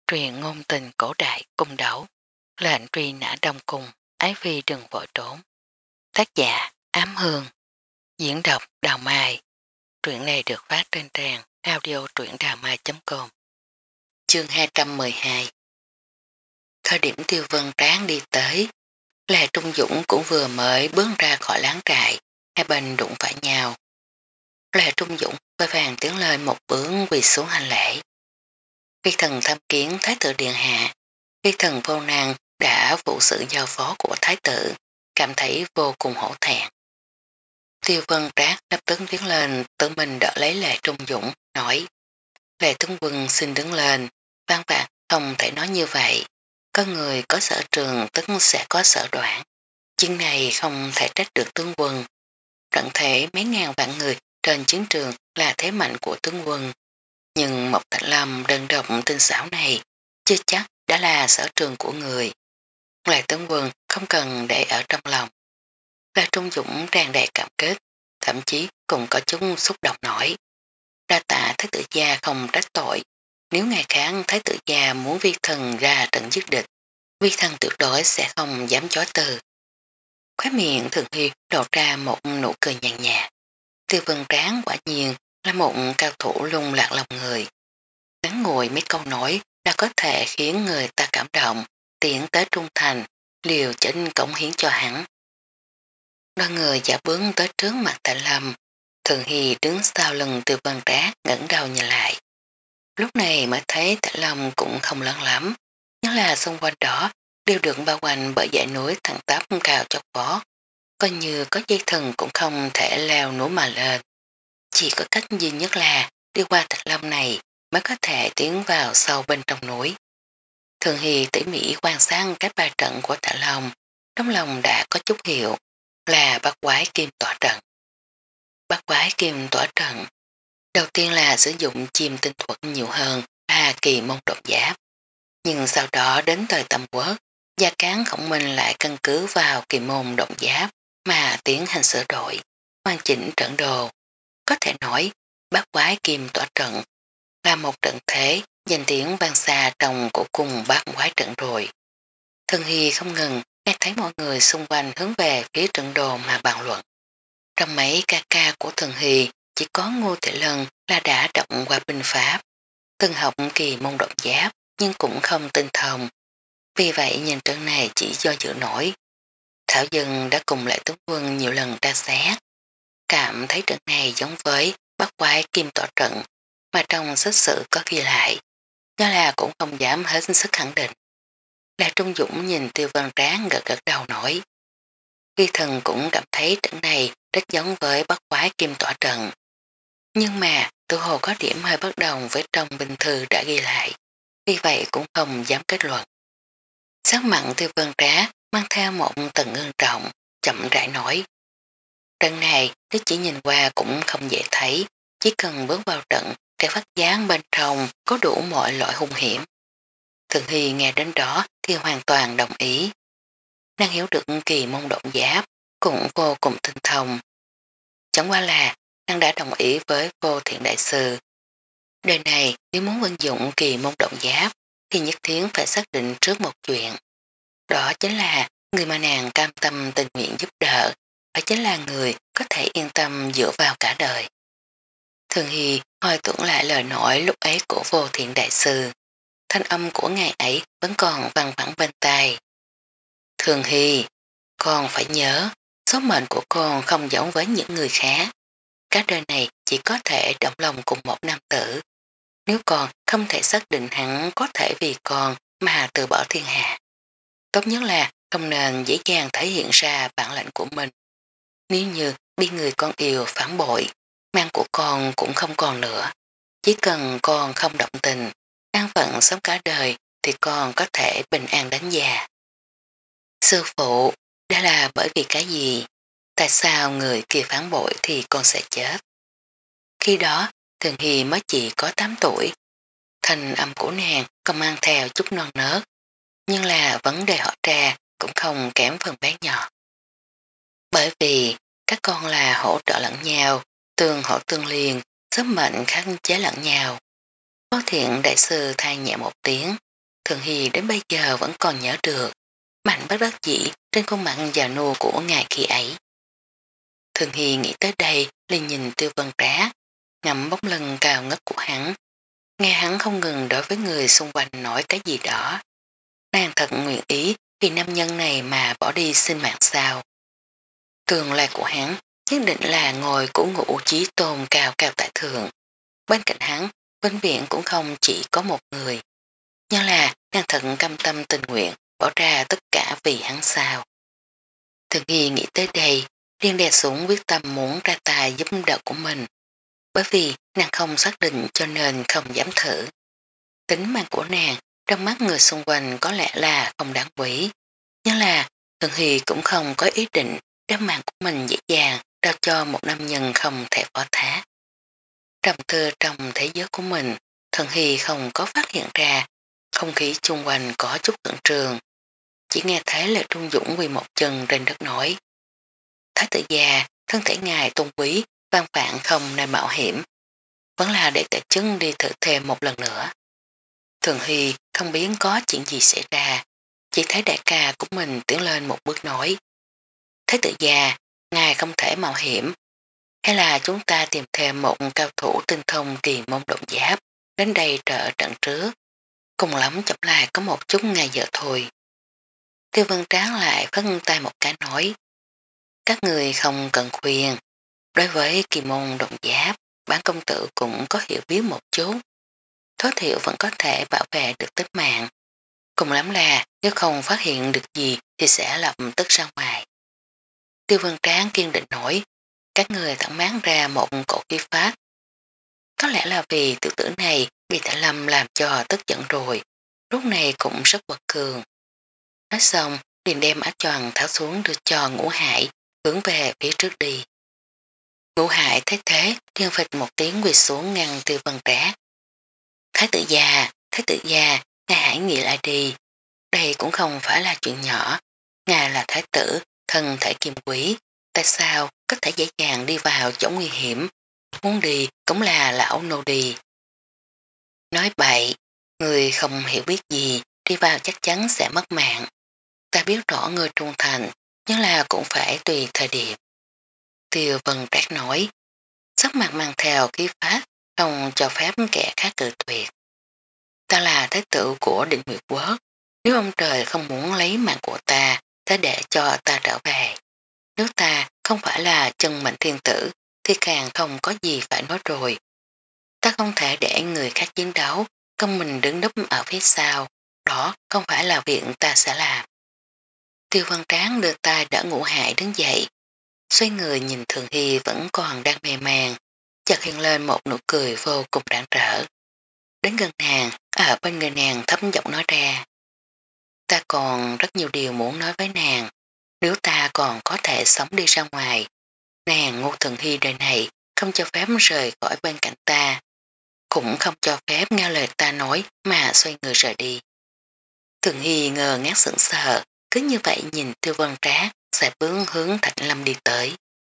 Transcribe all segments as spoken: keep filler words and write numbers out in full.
Truyền ngôn tình cổ đại cung đấu, lệnh truy nã đông cung, ái phi đừng vội trốn. Tác giả Ám Hương, diễn đọc Đào Mai. Truyện này được phát trên trang audio truyệnđàmai chấm com. Chương hai trăm mười hai. Thời điểm Tiêu Vân Tráng đi tới, Lê Trung Dũng cũng vừa mới bước ra khỏi láng trại, hai bên đụng phải nhau. Lê Trung Dũng vội vàng tiến lên một bước quỳ xuống hành lễ. Vi thần tham kiến Thái tử điện hạ, vi thần vô năng đã phụ sự giao phó của Thái tử, cảm thấy vô cùng hổ thẹn. Tiêu Vân Trác lập tức tiến lên tự mình đỡ lấy Lê Trung Dũng, nói: Lê tướng quân xin đứng lên, văn vạn không thể nói như vậy, có người có sở trường tức sẽ có sở đoạn. Chuyện này không thể trách được tướng quân. Trận thể mấy ngàn vạn người trên chiến trường là thế mạnh của tướng quân, nhưng Mộc Thạnh Lâm đơn độc tinh xảo này chưa chắc đã là sở trường của người. Lê tướng quân không cần để ở trong lòng. Lê Trung Dũng tràn đầy cảm kích, thậm chí cũng có chút xúc động nổi. Đa tạ Thái tử gia không trách tội, nếu ngày kháng Thái tử gia muốn vi thần ra trận giết địch, vi thần tuyệt đối sẽ không dám chối từ. Khóe miệng Thường Hy lộ ra một nụ cười nhàn nhạt. Tiêu Vân Tráng quả nhiên là một cao thủ lung lạc lòng người. Ngắn ngồi mấy câu nói đã có thể khiến người ta cảm động, tiến tới trung thành, liều chỉnh cống hiến cho hắn. Đoàn người giả bướng tới trước mặt Tạ Lâm, Thường Hy đứng sau lưng Tiêu Vân Trác ngẩng đầu nhìn lại. Lúc này mới thấy Tạ Lâm cũng không lớn lắm, nhưng là xung quanh đó đều được bao quanh bởi dãy núi thẳng tắp cao chót vót, coi như có dây thừng cũng không thể leo núi mà lên. Chỉ có cách duy nhất là đi qua Thạch Lâm này mới có thể tiến vào sâu bên trong núi. Thường Hy tỉ mỉ quan sát cách ba trận của Tạ Long, trong lòng đã có chút hiểu là bắt quái kim tỏa trận. Bắt quái kim tỏa trận đầu tiên là sử dụng chim tinh thuật nhiều hơn là kỳ môn đột giáp, nhưng sau đó đến thời Tam Quốc, Gia Cán Khổng Minh lại căn cứ vào kỳ môn đột giáp mà tiến hành sửa đổi, hoàn chỉnh trận đồ. Có thể nói, bát quái kim tỏa trận là một trận thế danh tiếng vang xa trong cổ cung bát quái trận rồi. Thường Hy không ngừng nghe thấy mọi người xung quanh hướng về phía trận đồ mà bàn luận. Trong mấy ca ca của Thường Hy chỉ có Ngô Thị Lân là đã động qua binh pháp, từng học kỳ môn đột giáp nhưng cũng không tinh thông. Vì vậy nhìn trận này chỉ do dự nổi. Thảo Dân đã cùng lại tướng quân nhiều lần tra xét, cảm thấy trận này giống với bắt quái kim tỏa trận mà trong sách sử có ghi lại, nhưng là cũng không dám hết sức khẳng định. Là Trung Dũng nhìn Tiêu Vân Tráng gật gật đầu nổi. Vi thần cũng cảm thấy trận này rất giống với bắt quái kim tỏa trận. Nhưng mà tự hồ có điểm hơi bất đồng với trong binh thư đã ghi lại, vì vậy cũng không dám kết luận. Sắc mặn Tiêu Vân Tráng mang theo một tầng ngưng trọng, chậm rãi nổi. Trận này nếu chỉ nhìn qua cũng không dễ thấy, chỉ cần bước vào trận sẽ phát giác bên trong có đủ mọi loại hung hiểm. Thường Hy nghe đến đó thì hoàn toàn đồng ý. Nàng hiểu được kỳ môn động giáp cũng vô cùng tinh thông. Chẳng qua là nàng đã đồng ý với Vô Thiện Đại Sư. Đời này nếu muốn vận dụng kỳ môn động giáp thì nhất thiết phải xác định trước một chuyện. Đó chính là người mà nàng cam tâm tình nguyện giúp đỡ, phải chính là người có thể yên tâm dựa vào cả đời. Thường Hy hồi tưởng lại lời nói lúc ấy của Vô Thiện Đại Sư. Thanh âm của ngài ấy vẫn còn vang vẳng bên tai. Thường Hy, con phải nhớ, số mệnh của con không giống với những người khác. Cả đời này chỉ có thể động lòng cùng một nam tử. Nếu con không thể xác định hắn có thể vì con mà từ bỏ thiên hạ, tốt nhất là không nên dễ dàng thể hiện ra bản lĩnh của mình. Nếu như bị người con yêu phản bội, mang của con cũng không còn nữa. Chỉ cần con không động tình, an phận sống cả đời thì con có thể bình an đến già. Sư phụ, đó là bởi vì cái gì? Tại sao người kia phản bội thì con sẽ chết? Khi đó, Thường Hy mới chỉ có tám tuổi. Thành âm của nàng còn mang theo chút non nớt, nhưng là vấn đề họ ra cũng không kém phần bé nhỏ. Bởi vì các con là hỗ trợ lẫn nhau, tương hỗ tương liền, sức mệnh khắc chế lẫn nhau. Có Thiện Đại Sư thay nhẹ một tiếng, Thường Hy đến bây giờ vẫn còn nhớ được mạnh bất đắc dĩ trên khuôn mặt già nua của ngài khi ấy. Thường Hy nghĩ tới đây liền nhìn Tiêu Vân Trá, ngắm bóng lưng cao ngất của hắn. Nghe hắn không ngừng đối với người xung quanh nói cái gì đó. Nàng thật nguyện ý vì nam nhân này mà bỏ đi sinh mạng sao. Tương lai của hắn nhất định là ngồi của ngũ chí tôn cao cao tại thượng. Bên cạnh hắn, bệnh viện cũng không chỉ có một người. Nhưng là nàng thật cam tâm tình nguyện bỏ ra tất cả vì hắn sao. Thường Hy nghĩ tới đây, liên đè xuống quyết tâm muốn ra tay giúp đỡ của mình. Bởi vì nàng không xác định cho nên không dám thử. Tính mạng của nàng trong mắt người xung quanh có lẽ là không đáng quý. Nhưng là Thường Hy cũng không có ý định đem mạng của mình dễ dàng đao cho một nam nhân không thể phó thác. Trầm tư trong thế giới của mình, Thường Hy không có phát hiện ra không khí chung quanh có chút cẩn trường. Chỉ nghe thấy Lệ Trung Dũng quỳ một chân trên đất nói. Thái tử già, thân thể ngài tôn quý, văn vạn không nên mạo hiểm. Vẫn là để tự chứng đi thử thêm một lần nữa. Thường Hy không biết có chuyện gì xảy ra, chỉ thấy đại ca của mình tiến lên một bước nói. Thái tử già, ngài không thể mạo hiểm. Hay là chúng ta tìm thêm một cao thủ tinh thông kỳ môn động giáp đến đây trợ trận trước. Cùng lắm chậm lại có một chút ngày giờ thôi. Tiêu Vân Tráng lại phất tay một cái nói. Các người không cần khuyên. Đối với kỳ môn động giáp, bản công tử cũng có hiểu biết một chút. Tối thiểu vẫn có thể bảo vệ được tính mạng. Cùng lắm là nếu không phát hiện được gì thì sẽ lập tức ra ngoài. Tiêu Vân Tráng kiên định nổi. Các người thẳng máng ra một cổ khí pháp. Có lẽ là vì tiểu tử này bị Tạ Lâm làm cho tức giận rồi. Lúc này cũng rất quật cường. Nói xong liền đem áo choàng tháo xuống đưa cho Ngũ Hải hướng về phía trước đi. Ngũ Hải thấy thế thiên phịch một tiếng quỳ xuống ngăn Tiêu Vân Tráng. Thái tử già, thái tử già, ngài hãy nghĩ lại đi. Đây cũng không phải là chuyện nhỏ. Ngài là thái tử, thân thể kim quý. Tại sao có thể dễ dàng đi vào chỗ nguy hiểm? Muốn đi cũng là lão nô đi. Nói bậy, người không hiểu biết gì, đi vào chắc chắn sẽ mất mạng. Ta biết rõ người trung thành, nhưng là cũng phải tùy thời điểm. Tiêu Vân Trác nói, sắc mặt mang theo khí phát, không cho phép kẻ khác cự tuyệt. Ta là thái tử của Định Nguyệt Quốc, nếu ông trời không muốn lấy mạng của ta, ta để cho ta trở về. Nếu ta không phải là chân mệnh thiên tử, thì càng không có gì phải nói rồi. Ta không thể để người khác chiến đấu, công mình đứng núp ở phía sau, đó không phải là việc ta sẽ làm. Tiêu Văn Tráng đưa tay đỡ Ngũ Hải đứng dậy, xoay người nhìn Thường Hy vẫn còn đang mê màng, chợt hiện lên một nụ cười vô cùng đáng trở. Đến gần nàng, ở bên người nàng thấp giọng nói ra. Ta còn rất nhiều điều muốn nói với nàng, nếu ta còn có thể sống đi ra ngoài, nàng Ngô Thường Hy đời này không cho phép rời khỏi bên cạnh ta, cũng không cho phép nghe lời ta nói mà xoay người rời đi. Thường Hy ngờ ngác sững sờ, cứ như vậy nhìn Tiêu Vân Trác sẽ bước hướng Thạch Lâm đi tới.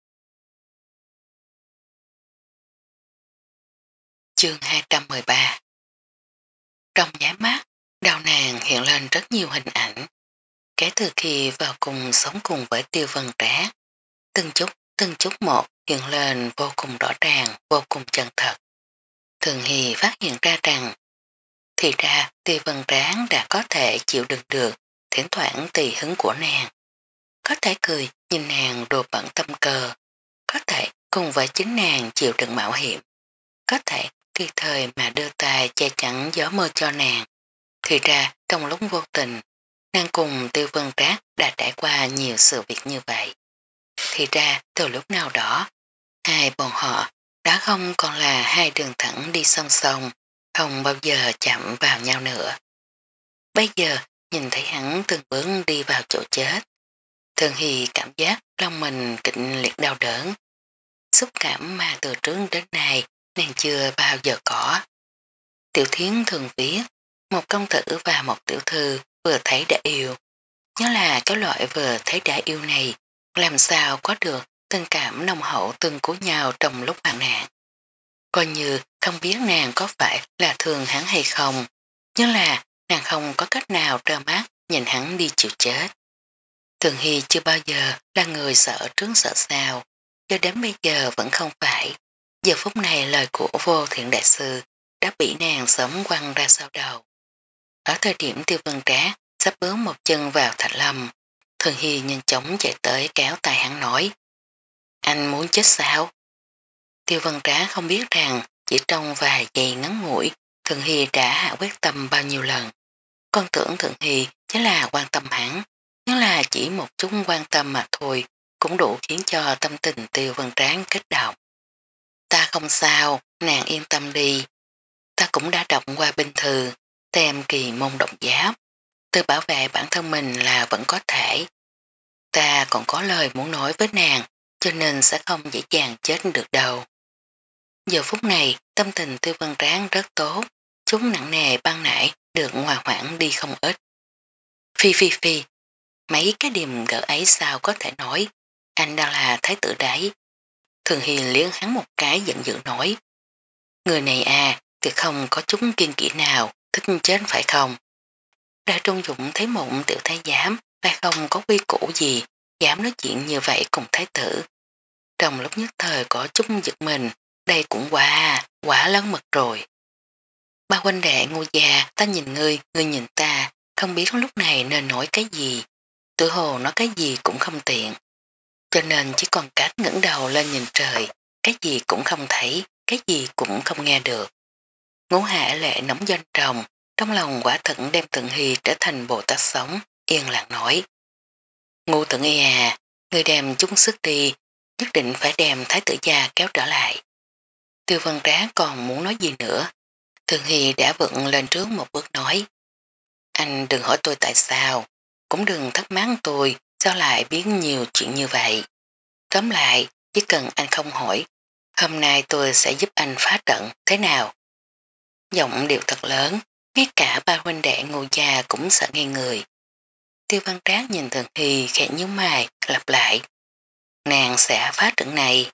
Chương hai trăm mười ba. Trong nháy mắt, đầu nàng hiện lên rất nhiều hình ảnh. Kể từ khi vào cùng sống cùng với Tiêu Vân Trác, từng chút, từng chút một hiện lên vô cùng rõ ràng, vô cùng chân thật. Thường Hy phát hiện ra rằng thì ra Tiêu Vân Trác đã có thể chịu đựng được thỉnh thoảng tùy hứng của nàng. Có thể cười nhìn nàng đồ bẩn tâm cơ, có thể cùng với chính nàng chịu đựng mạo hiểm, có thể kỳ thời mà đưa tay che chắn gió mơ cho nàng. Thì ra trong lúc vô tình, nàng cùng Tiêu Vân Trác đã trải qua nhiều sự việc như vậy. Thì ra từ lúc nào đó, hai bọn họ đã không còn là hai đường thẳng đi song song, không bao giờ chạm vào nhau nữa. Bây giờ nhìn thấy hắn từng bước đi vào chỗ chết, Thường Hy cảm giác lòng mình kịch liệt đau đớn. Xúc cảm mà từ trước đến nay nàng chưa bao giờ có. Tiểu Thiến thường viết, một công tử và một tiểu thư vừa thấy đã yêu. Nhớ là cái loại vừa thấy đã yêu này, làm sao có được tình cảm nồng hậu từng của nhau trong lúc hoạn nạn. Coi như không biết nàng có phải là thương hắn hay không, nhưng là nàng không có cách nào trơ mắt nhìn hắn đi chịu chết. Thường Hy chưa bao giờ là người sợ trước sợ sau, cho đến bây giờ vẫn không phải. Giờ phút này lời của vô thiện đại sư đã bị nàng sớm quăng ra sau đầu. Ở thời điểm Tiêu Vân Trá sắp bướm một chân vào Thạch Lâm, Thường Hy nhanh chóng chạy tới kéo tay hắn nói: anh muốn chết sao? Tiêu Vân Trá không biết rằng chỉ trong vài giây ngắn ngủi, Thường Hy đã hạ quyết tâm bao nhiêu lần. Con tưởng Thường Hy chính là quan tâm hắn, nhưng là chỉ một chút quan tâm mà thôi, cũng đủ khiến cho tâm tình Tiêu Vân Tráng kích động. Ta không sao, nàng yên tâm đi. Ta cũng đã đọc qua binh thư, tem kỳ môn động giáp. Tự bảo vệ bản thân mình là vẫn có thể. Ta còn có lời muốn nói với nàng, cho nên sẽ không dễ dàng chết được đâu. Giờ phút này, tâm tình Tiêu Vân Tráng rất tốt, chúng nặng nề ban nãy được hòa hoãn đi không ít. Phi phi phi, mấy cái điềm gỡ ấy sao có thể nói, anh đang là thái tử đấy. Thường Hiền liếng hắn một cái giận dữ nói: người này à, tuyệt không có chút kiên kỵ nào, thích chết phải không? Đại Trung Dũng thấy một tiểu thái giám lại không có quy củ gì, dám nói chuyện như vậy cùng thái tử. Trong lúc nhất thời có chút giật mình, đây cũng quá, quá lớn mật rồi. Ba huynh đệ ngu già, ta nhìn ngươi, ngươi nhìn ta, không biết lúc này nên nói cái gì. Tự hồ nói cái gì cũng không tiện. Cho nên chỉ còn cách ngẩng đầu lên nhìn trời, cái gì cũng không thấy, cái gì cũng không nghe được. Ngũ hạ lệ nóng doanh tròng, trong lòng quả thận đem Thượng Hy trở thành Bồ Tát sống, yên lặng nói: Ngũ Thượng Y à, ngươi đem chúng sức đi, nhất định phải đem thái tử gia kéo trở lại. Tiêu Vân Trá còn muốn nói gì nữa, Thượng Hy đã vựng lên trước một bước nói: anh đừng hỏi tôi tại sao, cũng đừng thắc mắc tôi sao lại biến nhiều chuyện như vậy. Tóm lại, chỉ cần anh không hỏi, hôm nay tôi sẽ giúp anh phá trận, thế nào? Giọng điệu thật lớn, ngay cả ba huynh đệ ngô gia cũng sợ ngay người. Tiêu Văn Trác nhìn Thường Hy khẽ nhíu mày, lặp lại: nàng sẽ phá trận này.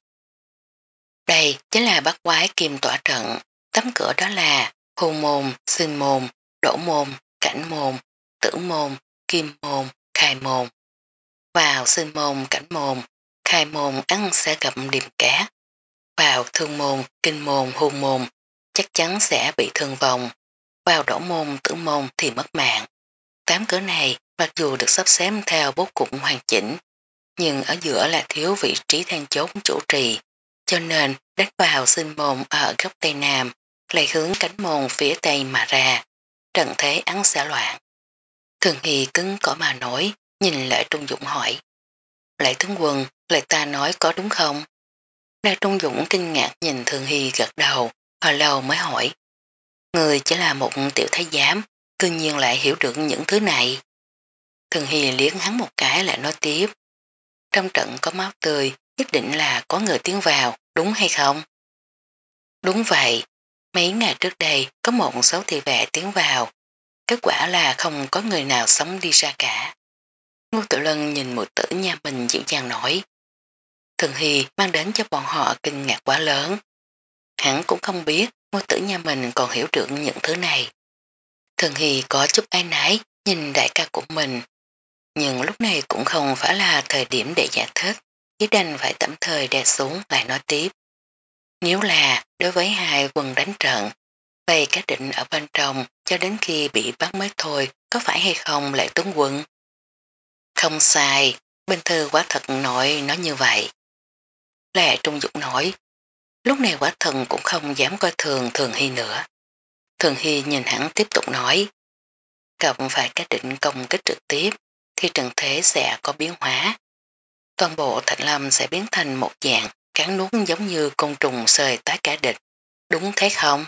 Đây chính là bắt quái kim tỏa trận, tấm cửa đó là hù môn, sinh môn, đổ môn, cảnh môn, tử môn, kim môn, khai môn. Vào sinh môn, cảnh môn, khai môn ăn sẽ gặp điềm cá. Vào thương môn, kinh môn, hôn môn, chắc chắn sẽ bị thương vong. Vào đổ môn, tử môn thì mất mạng. Tám cửa này mặc dù được sắp xếp theo bố cục hoàn chỉnh, nhưng ở giữa là thiếu vị trí then chốt chủ trì, cho nên đánh vào sinh môn ở góc tây nam, lại hướng cánh môn phía tây mà ra. Trận thế ắn xả loạn. Thường Hy cứng cỏ mà nổi, nhìn Lệ Trung Dũng hỏi: Lệ tướng quân, lời ta nói có đúng không? Lệ Trung Dũng kinh ngạc nhìn Thường Hy gật đầu, hồi lâu mới hỏi: người chỉ là một tiểu thái giám, tự nhiên lại hiểu được những thứ này. Thường Hy liếc hắn một cái lại nói tiếp: trong trận có máu tươi, nhất định là có người tiến vào, đúng hay không? Đúng vậy, mấy ngày trước đây có một số thị vệ tiến vào, kết quả là không có người nào sống đi ra cả. Ngô Tự Lân nhìn mụ tử nhà mình dịu dàng nổi. Thường Hy mang đến cho bọn họ kinh ngạc quá lớn. Hắn cũng không biết ngô tử nhà mình còn hiểu được những thứ này. Thường Hy có chút ai nái nhìn đại ca của mình, nhưng lúc này cũng không phải là thời điểm để giải thích, chỉ đành phải tạm thời đè xuống lại nói tiếp. Nếu là đối với hai quân đánh trận, vậy các định ở bên trong cho đến khi bị bắt mới thôi, có phải hay không lại tướng quân? Không sai, bên thư quả thật nội nói như vậy. Lệ Trung Dũng nói, lúc này quả thần cũng không dám coi thường Thường Hy nữa. Thường Hy nhìn hắn tiếp tục nói, cộng phải cái định công kích trực tiếp, thì trận thế sẽ có biến hóa. Toàn bộ Thạch Lâm sẽ biến thành một dạng cắn nuốt giống như côn trùng sơi tái cả địch. Đúng thế không?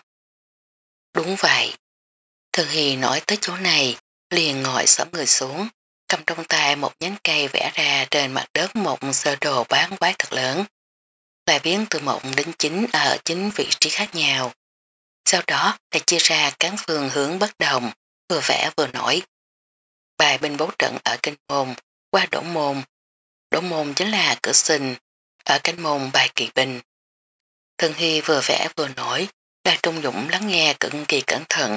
Đúng vậy. Thường Hy nói tới chỗ này, liền ngồi xổm người xuống, cầm trong tay một nhánh cây vẽ ra trên mặt đất một sơ đồ bán quái thật lớn. Lại biến từ một đến chín ở chín vị trí khác nhau. Sau đó lại chia ra các phương hướng bất đồng, vừa vẽ vừa nổi. Bài binh bố trận ở kênh môn, qua đổ môn. Đổ môn chính là cửa sinh, ở cánh môn bài kỳ binh. Thường Hy vừa vẽ vừa nổi, là Trung Dũng lắng nghe cực kỳ cẩn thận,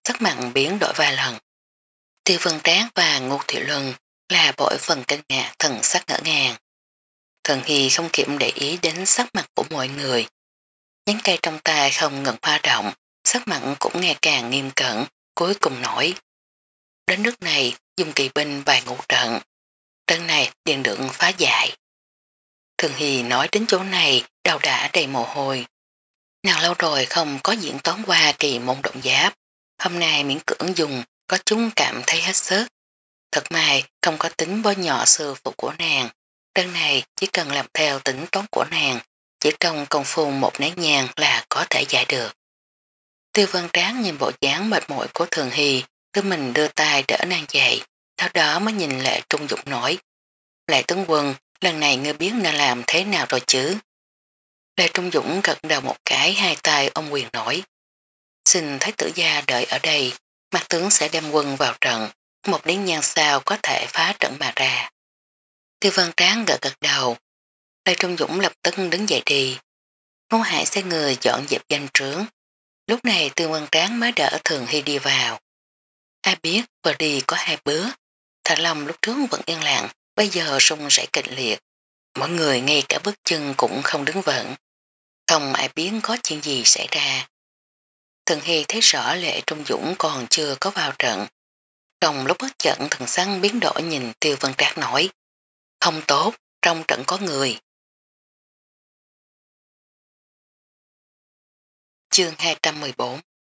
sắc mặn biến đổi vài lần. Tiêu Vân Trác và Ngô Thị Luân là bội phần kinh ngạc thần sắc ngỡ ngàng. Thần Hy không kiểm để ý đến sắc mặt của mọi người. Nhánh cây trong tay không ngừng hoa động, sắc mặt cũng ngày càng nghiêm cẩn, cuối cùng nổi. Đến nước này, dùng kỳ binh vài ngũ trận. Trận này điện lượng phá giải. Thường Hy nói đến chỗ này, đầu đã đầy mồ hôi. Nàng lâu rồi không có diễn toán qua kỳ môn động giáp. Hôm nay miễn cưỡng dùng, có chúng cảm thấy hết sức. Thật may không có tính bó nhỏ sư phụ của nàng. Đơn này chỉ cần làm theo tính toán của nàng, chỉ trong công phu một nén nhang là có thể giải được. Tiêu Vân Tráng nhìn bộ dáng mệt mỏi của Thường Hy, tự mình đưa tay đỡ nàng dậy, sau đó mới nhìn Lệ Trung Dũng nói. Lệ tướng quân, lần này ngươi biết nên làm thế nào rồi chứ? Lê Trung Dũng gật đầu một cái, hai tay ôm quyền nổi. Xin Thái tử gia đợi ở đây, mặt tướng sẽ đem quân vào trận, một đến nhang sau có thể phá trận mà ra. Tiêu Văn Tráng gật gật đầu. Lê Trung Dũng lập tức đứng dậy đi. Ngô Hải sẽ người dọn dẹp danh trướng. Lúc này Tiêu Văn Tráng mới đỡ Thường Hy đi vào. Ai biết vừa đi có hai bữa. Thạch Long lúc trước vẫn yên lặng, bây giờ rung rẩy kịch liệt. Mọi người ngay cả bước chân cũng không đứng vững. Không ai biết có chuyện gì xảy ra. Thường Hy thấy rõ Lệ Trung Dũng còn chưa có vào trận. Trong lúc bất chợt thần săn biến đổi nhìn Tiêu Vân Trác nói. Không tốt, trong trận có người. Chương hai trăm mười bốn.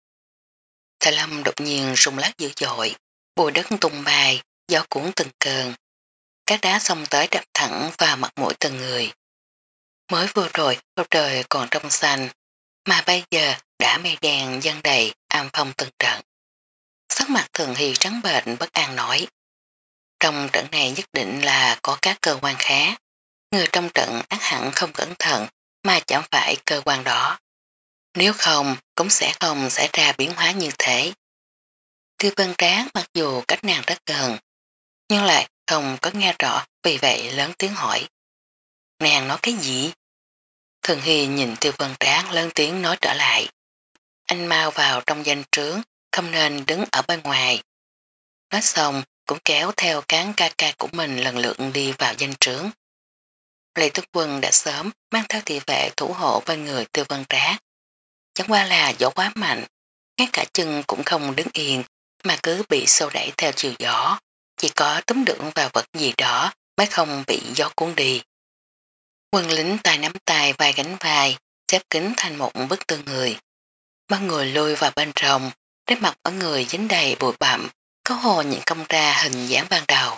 Thầy Lâm đột nhiên rung lắc dữ dội, bùi đất tung bay, gió cuốn từng cơn. Các đá xông tới đập thẳng vào mặt mũi từng người. Mới vừa rồi bầu trời còn trong xanh, mà bây giờ đã mây đen dâng đầy am phong từng trận. Sắc mặt Thường Hy trắng bệnh bất an nói. Trong trận này nhất định là có các cơ quan khác. Người trong trận ác hẳn không cẩn thận mà chẳng phải cơ quan đó. Nếu không cũng sẽ không xảy ra biến hóa như thế. Tiêu Vân Tráng mặc dù cách nàng rất gần, nhưng lại không có nghe rõ, vì vậy lớn tiếng hỏi. Nàng nói cái gì? Thường Hy nhìn Tiêu Vân Tráng lớn tiếng nói trở lại. Anh mau vào trong danh trướng, không nên đứng ở bên ngoài. Nói xong cũng kéo theo cán ca ca của mình lần lượt đi vào danh trướng. Lê Tức Quân đã sớm mang theo thị vệ thủ hộ bên người Tiêu Vân Trác. Chẳng qua là gió quá mạnh, ngay cả chân cũng không đứng yên mà cứ bị xô đẩy theo chiều gió, chỉ có túm đựng vào vật gì đó mới không bị gió cuốn đi. Quân lính tay nắm tay vai gánh vai, xếp kính thành một bức tường người. Mọi người lùi vào bên trong, đến mặt ở người dính đầy bụi bặm, có hồ nhìn công ra hình dáng ban đầu.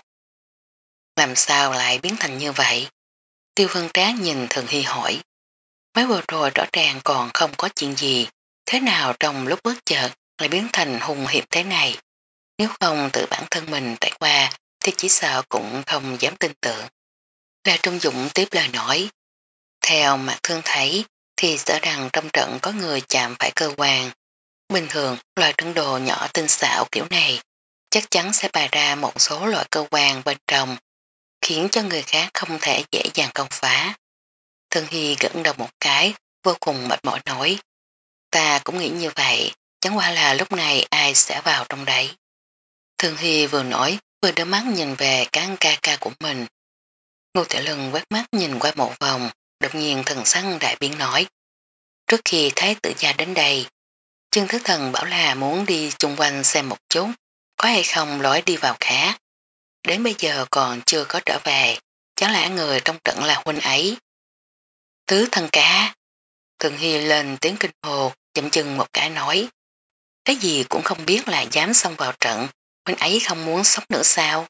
Làm sao lại biến thành như vậy? Tiêu Vân Trác nhìn Thường Hy hỏi. Mới vừa rồi rõ ràng còn không có chuyện gì, thế nào trong lúc bước chợt lại biến thành hùng hiệp thế này? Nếu không tự bản thân mình trải qua thì chỉ sợ cũng không dám tin tưởng. Lê Trung Dũng tiếp lời nói. Theo mặt thương thấy thì sợ rằng trong trận có người chạm phải cơ quan. Bình thường loại trận đồ nhỏ tinh xảo kiểu này chắc chắn sẽ bày ra một số loại cơ quan bên trong, khiến cho người khác không thể dễ dàng công phá. Thường Hy gẫn đầu một cái, vô cùng mệt mỏi nói. Ta cũng nghĩ như vậy, chẳng qua là lúc này ai sẽ vào trong đấy. Thường Hy vừa nói, vừa đưa mắt nhìn về cán ca ca của mình. Ngô Tiểu Lân quét mắt nhìn qua một vòng, đột nhiên thần sắc đại biến nói. Trước khi Thái tử gia đến đây, Trương Thứ Thần bảo là muốn đi chung quanh xem một chút, có hay không lối đi vào khác. Đến bây giờ còn chưa có trở về, chẳng lẽ người trong trận là huynh ấy. Tứ Thần cá. Thường Hy lên tiếng kinh hồ, chậm chừng một cái nói. Cái gì cũng không biết là dám xông vào trận, huynh ấy không muốn sống nữa sao?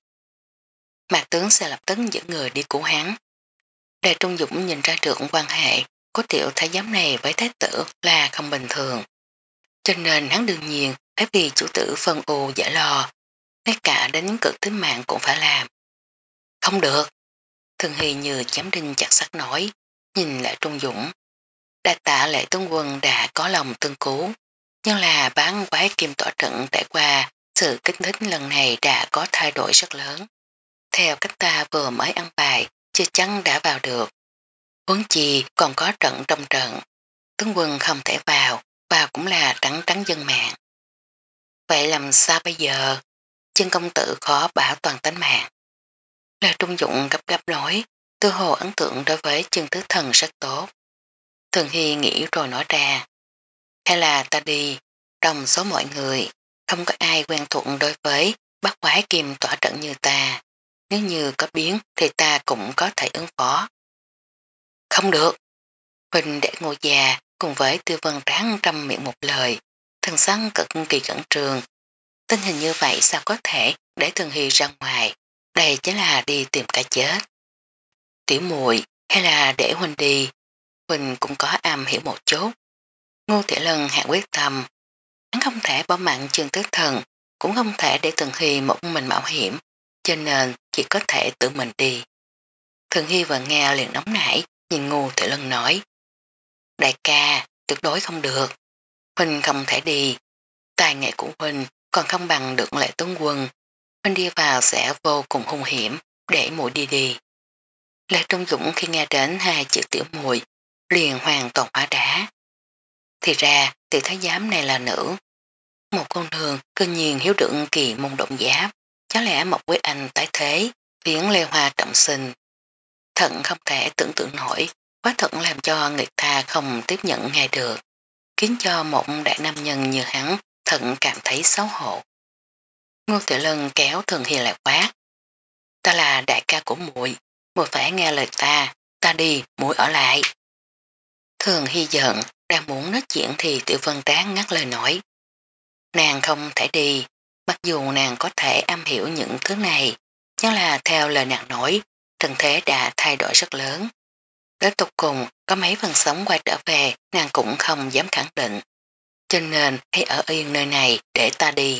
Mạc tướng sẽ lập tức dẫn người đi cứu hắn. Đề Trung Dũng nhìn ra được quan hệ của tiểu thái giám này với thái tử là không bình thường. Cho nên hắn đương nhiên phải vì chủ tử phân ưu giải lo, ngay cả đến cực tính mạng cũng phải làm. Không được. Thường Hy như chém đinh chặt sắt nổi, nhìn lại Trung Dũng. Đa tạ Lệ tướng quân đã có lòng tương cứu, nhưng là bán quái kim tỏa trận trải qua sự kích thích lần này đã có thay đổi rất lớn. Theo cách ta vừa mới ăn bài, chưa chắn đã vào được. Huống chi còn có trận trong trận. Tướng quân không thể vào, vào cũng là trắng trắng dân mạng. Vậy làm sao bây giờ? Chân công tử khó bảo toàn tánh mạng. Lê Trung Dụng gấp gáp nói, tư hồ ấn tượng đối với chân tứ thần rất tốt. Thường Hy nghĩ rồi nói ra, hay là ta đi, trong số mọi người, không có ai quen thuộc đối với bác quái kim tỏa trận như ta. Nếu như có biến thì ta cũng có thể ứng phó. Không được. Huỳnh để ngô già cùng với tiêu vân ráng trăm miệng một lời, thần săn cực kỳ cẩn trường. Tình hình như vậy sao có thể để Thường Hy ra ngoài, đây chính là đi tìm cái chết. Tiểu muội hay là để Huỳnh đi, Huỳnh cũng có am hiểu một chút. Ngô Tiểu Lân hạ quyết tâm, hắn không thể bỏ mặn trường tứ thần, cũng không thể để Thường Hy một mình mạo hiểm, cho nên chỉ có thể tự mình đi. Thường Hy vừa nghe liền nóng nảy, nhìn Ngô Tiểu Lân nói, đại ca, tuyệt đối không được, Huỳnh không thể đi, tài nghệ của Huỳnh còn không bằng được lệ tướng quân, Huỳnh đi vào sẽ vô cùng hung hiểm, để muội đi đi. Lê Trung Dũng khi nghe đến hai chữ tiểu muội liền hoàn toàn hóa đá. Thì ra tiểu thái giám này là nữ. Một con đường cơ nhiên hiếu đựng kỳ môn động giáp, cháu lẽ một quý anh tái thế, phiến lê hoa trọng sinh. Thận không thể tưởng tượng nổi, quá thận làm cho người ta không tiếp nhận ngay được, khiến cho một đại nam nhân như hắn thận cảm thấy xấu hổ. Ngô Tiểu Lân kéo Thường Hy lại quát. Ta là đại ca của muội, muội phải nghe lời ta, ta đi, muội ở lại. Thường Hy giận, đang muốn nói chuyện thì Tiểu Vân Tráng ngắt lời nói. Nàng không thể đi, mặc dù nàng có thể am hiểu những thứ này, nhưng là theo lời nàng nói, trần thế đã thay đổi rất lớn. Đến tục cùng, có mấy phần sống quay trở về, nàng cũng không dám khẳng định. Cho nên hãy ở yên nơi này để ta đi.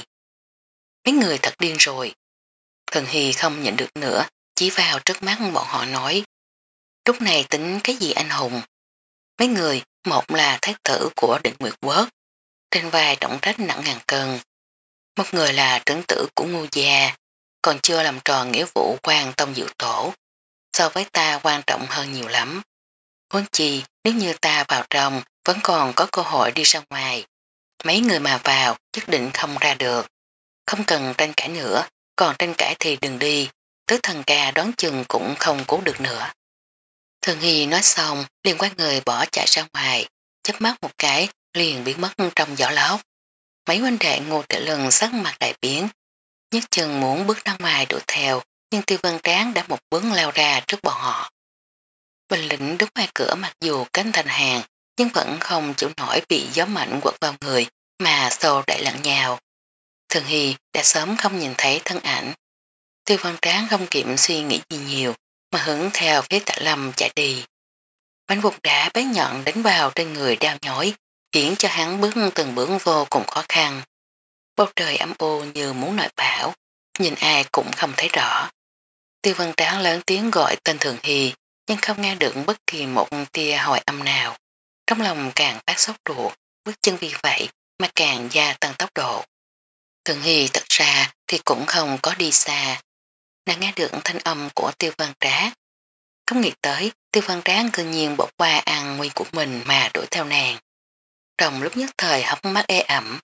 Mấy người thật điên rồi. Thường Hy không nhận được nữa, chỉ vào trước mắt bọn họ nói. Lúc này tính cái gì anh hùng? Mấy người, một là thái tử của định Nguyệt Quốc, trên vai trọng trách nặng ngàn cân. Một người là trấn tử của Ngô gia, còn chưa làm tròn nghĩa vụ quan tông dự tổ. So với ta quan trọng hơn nhiều lắm. Huống chi, nếu như ta vào trong, vẫn còn có cơ hội đi ra ngoài. Mấy người mà vào, nhất định không ra được. Không cần tranh cãi nữa, còn tranh cãi thì đừng đi, tứ thần ca đoán chừng cũng không cứu được nữa. Thường Hy nói xong, liền quay người bỏ chạy ra ngoài, chớp mắt một cái, liền biến mất trong gió lốc. Mấy huynh đệ Ngô Tiểu Lân sắc mặt đại biến, nhất chừng muốn bước ra ngoài đuổi theo, nhưng Tiêu Vân Tráng đã một bước lao ra trước bọn họ. Bình lĩnh đứng ngoài cửa mặc dù cánh thành hàng, nhưng vẫn không chịu nổi bị gió mạnh quật vào người, mà xô đẩy lẫn nhau. Thường Hy đã sớm không nhìn thấy thân ảnh. Tiêu Văn Tráng không kịp suy nghĩ gì nhiều, mà hướng theo phía Tạ Lâm chạy đi. Bánh vụt đá bén nhọn đánh vào trên người đau nhói, khiến cho hắn bước từng bước vô cùng khó khăn. Bầu trời âm u như muốn nổi bão, nhìn ai cũng không thấy rõ. Tiêu Văn Tráng lớn tiếng gọi tên Thường Hy, nhưng không nghe được bất kỳ một tia hồi âm nào. Trong lòng càng phát sốt ruột, bước chân vì vậy mà càng gia tăng tốc độ. Thường Hy thật ra thì cũng không có đi xa. Nàng nghe được thanh âm của Tiêu Văn Tráng. Không nghĩ tới Tiêu Văn Tráng cư nhiên bỏ qua an nguy của mình mà đuổi theo nàng. Trong lúc nhất thời hấp mắt ê ẩm.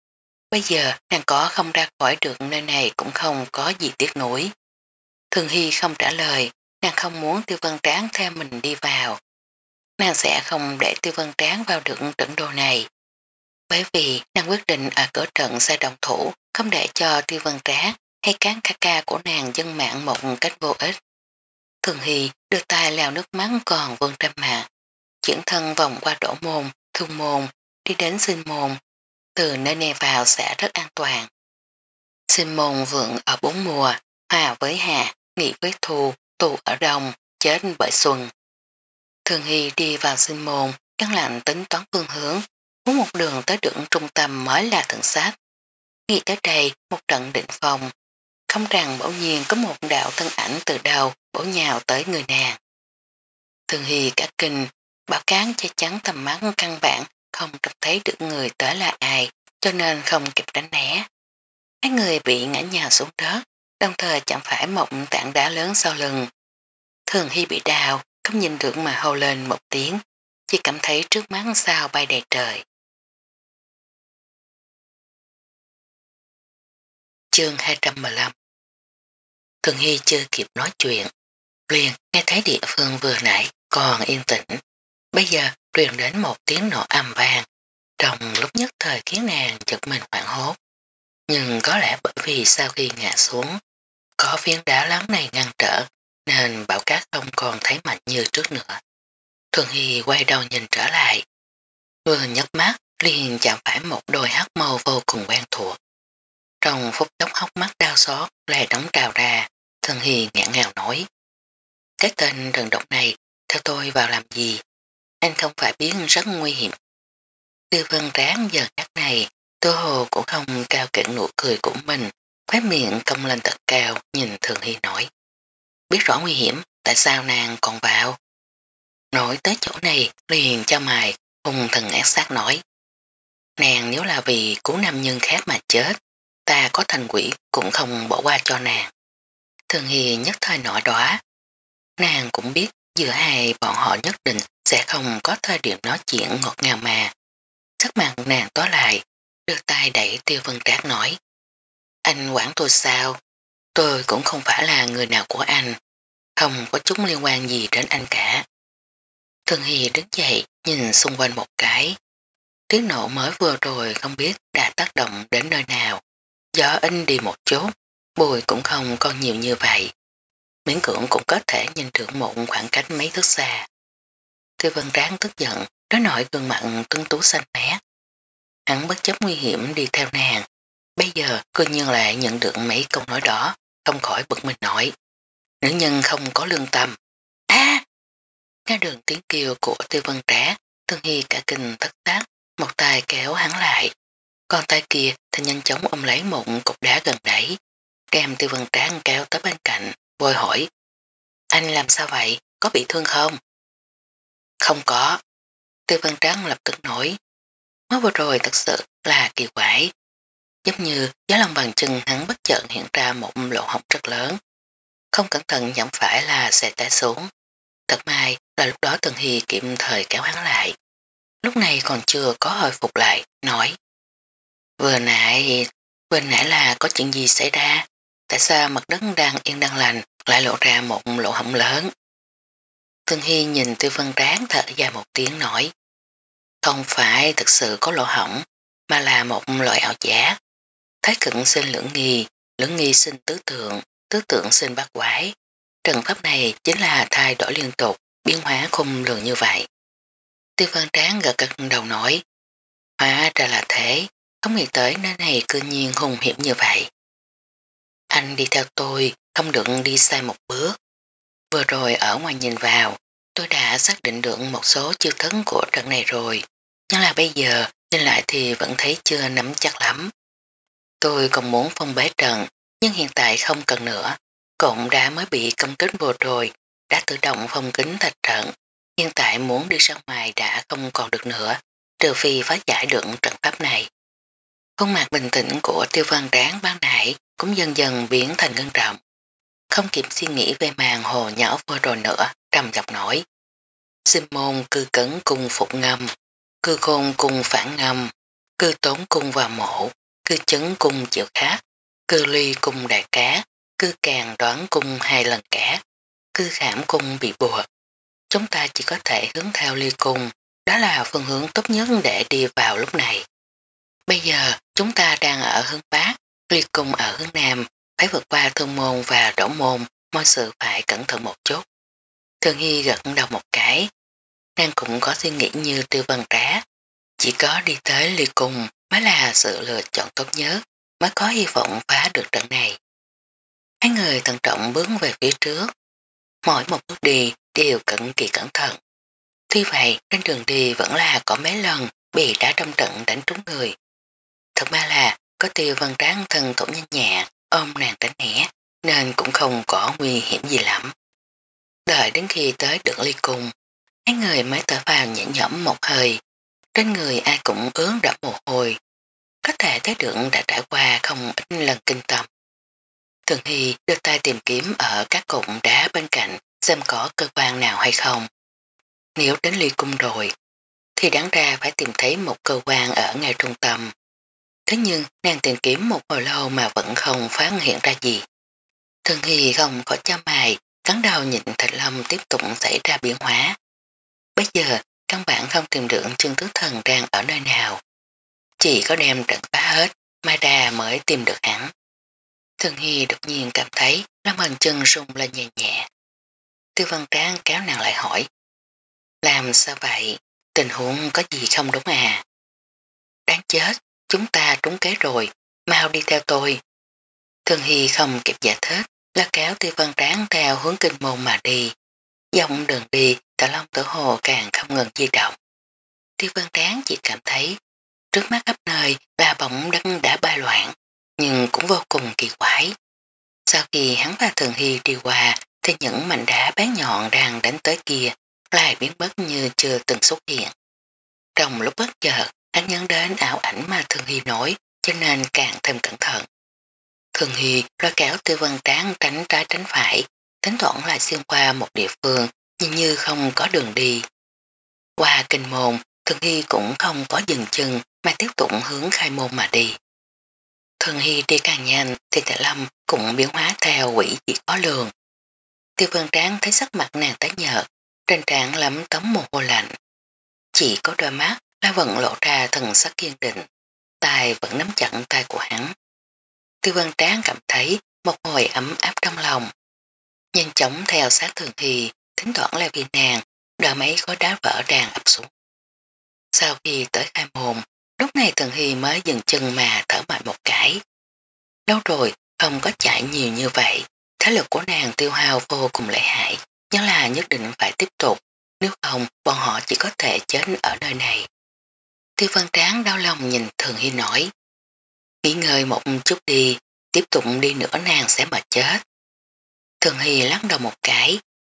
Bây giờ nàng có không ra khỏi được nơi này cũng không có gì tiếc nuối. Thường Hy không trả lời, nàng không muốn Tiêu Văn Tráng theo mình đi vào. Nàng sẽ không để Tiêu Văn Tráng vào được trận đồ này. Bởi vì nàng quyết định ở cửa trận sẽ đồng thủ, không để cho Tiêu Văn Tráng hay cán ca ca của nàng dân mạng một cách vô ích. Thường Hy đưa tay lao nước mắt còn vương trên mặt, chuyển thân vòng qua đổ môn, thương môn, đi đến sinh môn, từ nơi này vào sẽ rất an toàn. Sinh môn vượng ở bốn mùa, hòa với hạ, nghỉ với thu, tù ở đông, chết bởi xuân. Thường Hy đi vào sinh môn, yên lặng tính toán phương hướng, muốn một đường tới đường trung tâm mới là thượng sát. Nghĩ tới đây một trận định phòng, không rằng bỗng nhiên có một đạo thân ảnh từ đầu bổ nhào tới người nàng. Thường Hy cả kinh, bảo cán che chắn tầm mắt căn bản không trông thấy được người tới là ai, cho nên không kịp tránh né. Hai người bị ngã nhào xuống đất, đồng thời chẳng phải một tảng đá lớn sau lưng. Thường Hy bị đào, không nhìn được mà hô lên một tiếng, chỉ cảm thấy trước mắt sao bay đầy trời. Chương hai trăm mười lăm. Thường Hy chưa kịp nói chuyện, liền nghe thấy địa phương vừa nãy còn yên tĩnh. Bây giờ truyền đến một tiếng nổ ầm vang, trong lúc nhất thời khiến nàng giật mình hoảng hốt. Nhưng có lẽ bởi vì sau khi ngã xuống, có phiến đá lớn này ngăn trở, nên bão cát không còn thấy mạnh như trước nữa. Thường Hy quay đầu nhìn trở lại, vừa nhấc mắt liền chạm phải một đôi hắc mâu vô cùng quen thuộc. Trong phút chốc hốc mắt đau xót lại đóng trào ra, Thường Hy ngạn ngào nói. Cái tên rừng độc này theo tôi vào làm gì? Anh không phải biết rất nguy hiểm. Tư Vân Tráng giờ khắc này, Tô Hồ cũng không cao kỉnh nụ cười của mình, khóe miệng cong lên thật cao nhìn Thường Hy nói. Biết rõ nguy hiểm, tại sao nàng còn vào? Nói tới chỗ này liền cho mày, hung thần ác sát nói. Nàng nếu là vì cứu nam nhân khác mà chết, ta có thành quỷ cũng không bỏ qua cho nàng. Thường Hy nhất thời nổi đóa. Nàng cũng biết giữa hai bọn họ nhất định sẽ không có thời điểm nói chuyện ngọt ngào mà. Sắc mặt nàng tối lại, đưa tay đẩy Tiêu Vân Trác nói. Anh quản tôi sao? Tôi cũng không phải là người nào của anh, không có chúng liên quan gì đến anh cả. Thường Hy đứng dậy nhìn xung quanh một cái. Tiếng nổ mới vừa rồi không biết đã tác động đến nơi nào. Gió in đi một chút, bùi cũng không còn nhiều như vậy. Miễn cưỡng cũng có thể nhìn được một khoảng cách mấy thước xa. Tiêu Vân Tráng tức giận, đối nổi gương mặt tuấn tú xanh mét. Hắn bất chấp nguy hiểm đi theo nàng. Bây giờ cư nhiên lại nhận được mấy câu nói đó, không khỏi bực mình nổi. Nữ nhân không có lương tâm. À! Nghe đường tiếng kêu của Tiêu Vân Tráng, Thương Hy cả kinh thất tác, một tay kéo hắn lại. Còn tay kia thì nhanh chóng ôm lấy một cục đá gần đấy, đem Tiêu Vân Tráng kéo tới bên cạnh, vội hỏi. Anh làm sao vậy? Có bị thương không? Không có. Tiêu Vân Tráng lập tức nổi. Mới vừa rồi thật sự là kỳ quái. Giống như gió lòng bàn chân hắn bất chợt hiện ra một lỗ hổng rất lớn. Không cẩn thận chẳng phải là sẽ té xuống. Thật may là lúc đó Tần Hy kịp thời kéo hắn lại. Lúc này còn chưa có hồi phục lại, nói. Vừa nãy, vừa nãy là có chuyện gì xảy ra? Tại sao mặt đất đang yên đang lành lại lộ ra một lỗ hổng lớn? Tần Hy nhìn Tiêu Vân Tráng thở dài một tiếng nói. Không phải thực sự có lỗ hổng, mà là một loại ảo giác. Thái cận sinh lưỡng nghi, lưỡng nghi sinh tứ tượng, tứ tượng sinh bát quái. Trận pháp này chính là thay đổi liên tục, biến hóa khung lường như vậy. Tiêu Văn Tráng gật gật đầu nói, hóa ra là thế, không nghĩ tới nơi này cư nhiên hùng hiểm như vậy. Anh đi theo tôi, không được đi sai một bước. Vừa rồi ở ngoài nhìn vào, tôi đã xác định được một số chiêu thức của trận này rồi, nhưng là bây giờ nhìn lại thì vẫn thấy chưa nắm chắc lắm. Tôi còn muốn phong bế trận, nhưng hiện tại không cần nữa. Cộng đã mới bị công kích vừa rồi, đã tự động phong kính thành trận. Hiện tại muốn đi ra ngoài đã không còn được nữa, trừ phi phá giải được trận pháp này. Khuôn mặt bình tĩnh của Tiêu Văn Tráng ban nãy cũng dần dần biến thành ngân trọng. Không kịp suy nghĩ về màn hồ nhỏ vừa rồi nữa, trầm dọc nổi. Sinh môn cư cấn cùng phục ngâm, cư khôn cùng phản ngâm, cư tốn cùng vào mộ, cư chấn cùng chịu khác, cư ly cùng đại cá, cư càng đoán cùng hai lần cả, cư khảm cùng bị buộc. Chúng ta chỉ có thể hướng theo ly cung, đó là phương hướng tốt nhất để đi vào lúc này. Bây giờ chúng ta đang ở hướng Bắc, ly cung ở hướng Nam, phải vượt qua thương môn và đổ môn, mọi sự phải cẩn thận một chút. Thường Hy gật đầu một cái, nàng cũng có suy nghĩ như Tiêu Vân Trá, chỉ có đi tới ly cung mới là sự lựa chọn tốt nhất, mới có hy vọng phá được trận này. Hai người thận trọng bước về phía trước, mỗi một bước đi đều cẩn kỳ cẩn thận. Tuy vậy trên đường đi vẫn là có mấy lần bị đá trong trận đánh trúng người. Thật ra là có Tiêu Văn Tráng thân thủ nhanh nhẹ ôm nàng tránh né nên cũng không có nguy hiểm gì lắm. Đợi đến khi tới được ly cung, hai người mới thở vào nhẹ nhõm một hơi. Trên người ai cũng ướt đẫm mồ hôi, có thể thấy được đã trải qua không ít lần kinh tâm. Thường Hy đưa tay tìm kiếm ở các cụm đá bên cạnh xem có cơ quan nào hay không. Nếu đến ly cung rồi, thì đáng ra phải tìm thấy một cơ quan ở ngay trung tâm. Thế nhưng nàng tìm kiếm một hồi lâu mà vẫn không phát hiện ra gì. Thường Hy không có cho mày, cắn đầu nhìn Thạch Lâm tiếp tục xảy ra biến hóa. Bây giờ, căn bản không tìm được Trương Tứ Thần đang ở nơi nào. Chỉ có đem trận phá hết, Mai Đà mới tìm được hắn. Thường Hy đột nhiên cảm thấy lòng bàn chân rung lên nhẹ nhẹ. Tiêu Văn Tráng kéo nàng lại hỏi. Làm sao vậy? Tình huống có gì không đúng à? Đáng chết, chúng ta trúng kế rồi, mau đi theo tôi. Thường Hy không kịp giải thích, là kéo Tiêu Văn Tráng theo hướng kinh môn mà đi. Dòng đường đi, Tạ Long Tử Hồ càng không ngừng di động. Tiêu Văn Tráng chỉ cảm thấy trước mắt khắp nơi là bỗng đất đã bay loạn, nhưng cũng vô cùng kỳ quái. Sau khi hắn và Thường Hy đi qua thì những mảnh đá bén nhọn đang đánh tới kia lại biến mất như chưa từng xuất hiện. Trong lúc bất chợt, hắn nhớ đến ảo ảnh mà Thường Hy nói cho nên càng thêm cẩn thận. Thường Hy lôi kéo Tiêu Văn Tráng tránh trái tránh phải, tính thoảng lại xuyên qua một địa phương nhưng như không có đường đi. Qua kinh môn, Thường Hy cũng không có dừng chân mà tiếp tục hướng khai môn mà đi. Thường Hy đi càng nhanh thì Tạ Lâm cũng biến hóa theo quỷ dị khó lường. Tiêu Văn Tráng thấy sắc mặt nàng tái nhợt, trên trán lấm tấm mồ hôi lạnh. Chỉ có đôi mắt là vẫn lộ ra thần sắc kiên định, tay vẫn nắm chặt tay của hắn. Tiêu Văn Tráng cảm thấy một hồi ấm áp trong lòng. Nhanh chóng theo sát Thường Hy, thỉnh thoảng là vì nàng, đợi mấy khối đá vỡ đang ập xuống. Sau khi tới khai môn, lúc này Thường Hy mới dừng chân mà thở mạnh một cái. Lâu rồi, không có chạy nhiều như vậy, thế lực của nàng tiêu hao vô cùng lợi hại, nhưng là nhất định phải tiếp tục, nếu không bọn họ chỉ có thể chết ở nơi này. Tiêu Văn Tráng đau lòng nhìn Thường Hy nói, nghỉ ngơi một chút đi, tiếp tục đi nữa nàng sẽ mà chết. Thường Hy lắc đầu một cái,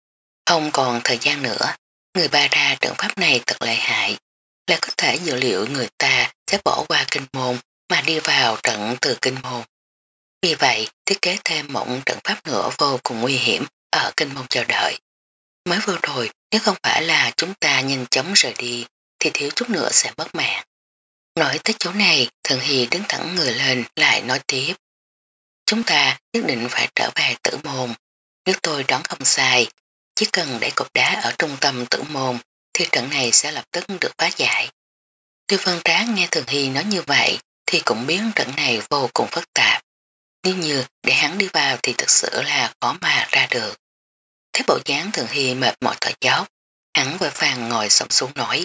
không còn thời gian nữa, người ba ra trận pháp này thật lợi hại, là có thể dự liệu người ta sẽ bỏ qua kinh môn mà đi vào trận từ kinh môn. Vì vậy, thiết kế thêm một trận pháp nữa vô cùng nguy hiểm ở kinh môn chờ đợi. Mới vừa rồi, nếu không phải là chúng ta nhanh chóng rời đi, thì thiếu chút nữa sẽ mất mạng. Nói tới chỗ này, Thường Hy đứng thẳng người lên lại nói tiếp. Chúng ta nhất định phải trở về tử môn. Nếu tôi đoán không sai, chỉ cần để cục đá ở trung tâm tử môn, thì trận này sẽ lập tức được phá giải. Tiêu Văn Tráng nghe Thường Hy nói như vậy, thì cũng biến trận này vô cùng phức tạp. Nếu như để hắn đi vào thì thực sự là khó mà ra được. Thấy bộ dáng Thường Hy mệt mỏi thở dốc, hắn vội vàng ngồi xổm xuống nói.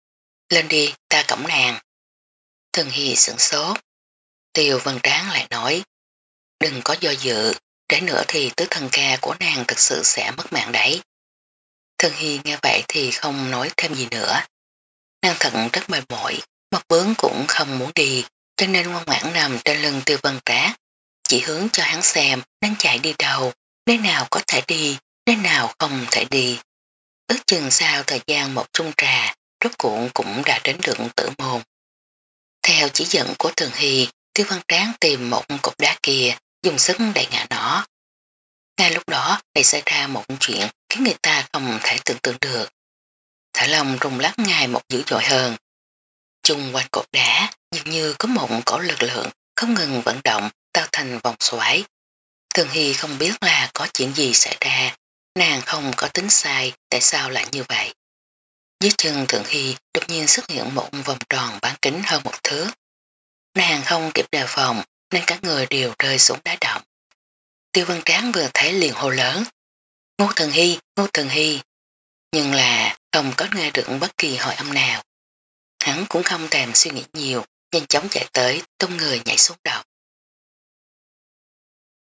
Lên đi, ta cổng nàng. Thường Hy sửng sốt. Tiêu Văn Tráng lại nói. Đừng có do dự, để nữa thì tứ thần ca của nàng thực sự sẽ mất mạng đấy. Thường Hy nghe vậy thì không nói thêm gì nữa. Nàng thận rất mệt mỏi, một bướng cũng không muốn đi, cho nên ngoan ngoãn nằm trên lưng Tiêu Văn Tráng. Chỉ hướng cho hắn xem nên chạy đi đâu, nơi nào có thể đi, nơi nào không thể đi. Ước chừng sau thời gian một chung trà, rốt cuộn cũng đã đến được tử môn. Theo chỉ dẫn của Thường Hy, Tiêu Văn Tráng tìm một cục đá kia, dùng sức đẩy ngã nó. Ngay lúc đó lại xảy ra một chuyện khiến người ta không thể tưởng tượng được. Thả lòng rung lắc ngài một dữ dội hơn. Chung quanh cột đá dường như có một cổ lực lượng không ngừng vận động tạo thành vòng xoáy. Thường Hy không biết là có chuyện gì xảy ra, nàng không có tính sai tại sao lại như vậy. Dưới chân Thường Hy đột nhiên xuất hiện một vòng tròn bán kính hơn một thước. Nàng không kịp đề phòng nên cả người đều rơi xuống đá động. Tiêu Văn Tráng vừa thấy liền hô lớn. Ngô Thường Hy, Ngô Thường Hy. Nhưng là không có nghe được bất kỳ hỏi âm nào. Hắn cũng không thèm suy nghĩ nhiều, nhanh chóng chạy tới tung người nhảy xuống đầu.